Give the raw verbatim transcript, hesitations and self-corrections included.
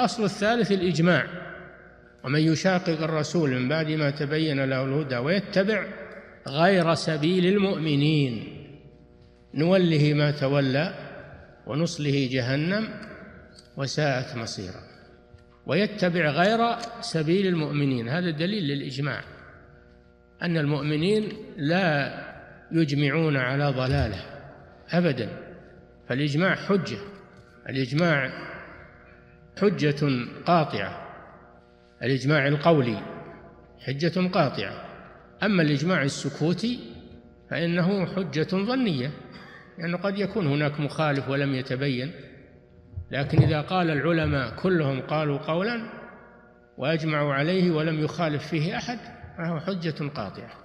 والأصل الثالث الإجماع. ومن يشاقق الرسول من بعد ما تبين له الهدى ويتبع غير سبيل المؤمنين نوله ما تولى ونصله جهنم وساءت مصيرا. ويتبع غير سبيل المؤمنين، هذا دليل للإجماع أن المؤمنين لا يجمعون على ضلالة أبدا. فالإجماع حجة، الإجماع حجة قاطعة، الإجماع القولي حجة قاطعة. أما الإجماع السكوتي فإنه حجة ظنية، لأنه قد يكون هناك مخالف ولم يتبين، لكن إذا قال العلماء كلهم قالوا قولا وأجمعوا عليه ولم يخالف فيه أحد فهو حجة قاطعة.